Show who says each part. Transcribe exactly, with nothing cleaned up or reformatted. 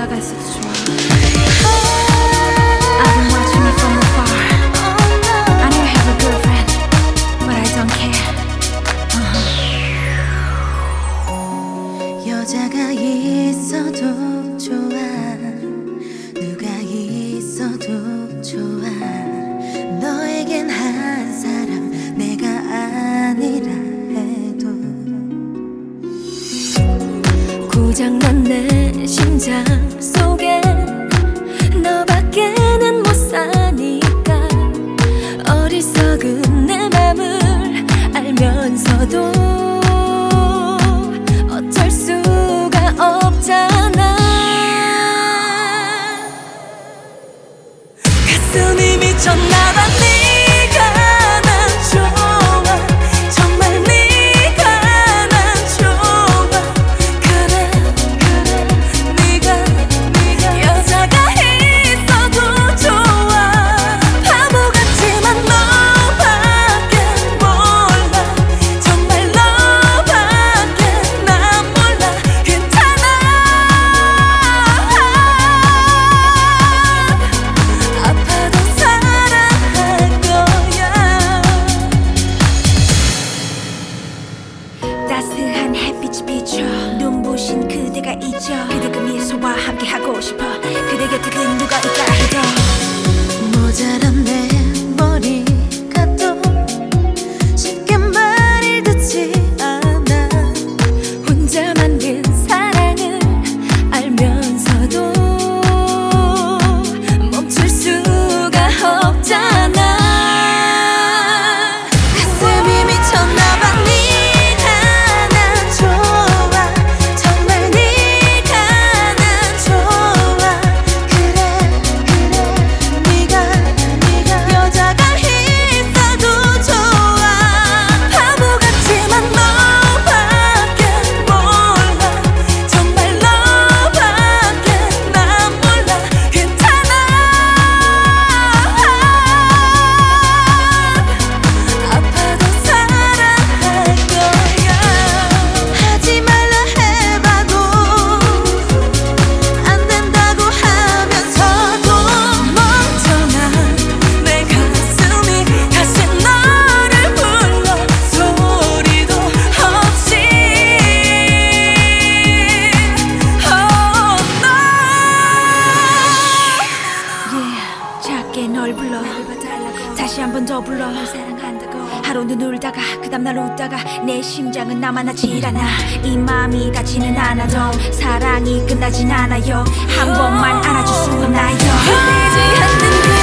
Speaker 1: 여자가 있어도 좋아. I've been watching you from afar. I know you have a girlfriend, but I don't care.
Speaker 2: uh-huh. 여자가 있어도 좋아. 누가 있어도 좋아. 너에겐 한 사람 내가 아니라 해도 고장난 내 심장 속에 너밖에는 못 사니까 어리석은 내 맘을 알면서도 어쩔 수가 없잖아. 가슴이 미쳤나봐. 네가 난 좋아. 정말 네가 난 좋아. 그래 그래 네가 네가 여자가 있어도 좋아. 바보 같지만 너밖에 몰라. 정말 너밖에 난 몰라. 괜찮아. 아파도 사랑할 거야. 따스한 햇빛이 비춰 눈부신 그대가 있죠. 그대 그 미소와 함께 하고 싶어. 그대 곁에 그 누가 있다 해도 모자란 내 머리가 또 쉽게 말을 듣지 않아. 혼자 만든 사랑을 알면서도 멈출 수가 없잖아. 가슴이 미쳤나봐. 네가 난 좋아. 정말 네가 난 좋아. 그래 그래 네가 네가 여자가 있어도 좋아. 바보 같지만 너밖에 몰라. 정말 너밖에 난 몰라. 괜찮아. 아파도 사랑할 거야. 하지 말라 해봐도 안 된다고 하면서도 멍청한 내 가슴이 다시 너를 불러. 소리도 없이 oh no. Yeah, 작게 널 불러. 다시 한 번 더 불러. 사랑한다고. 하루는 울다가 그 다음날 웃다가 내 심장은 나만하질 않아. 이 마음이 닿지는 않아도 사랑이 끝나진 않아요. 한 번만 안아줄 수 있나요? 흘리지 않는 그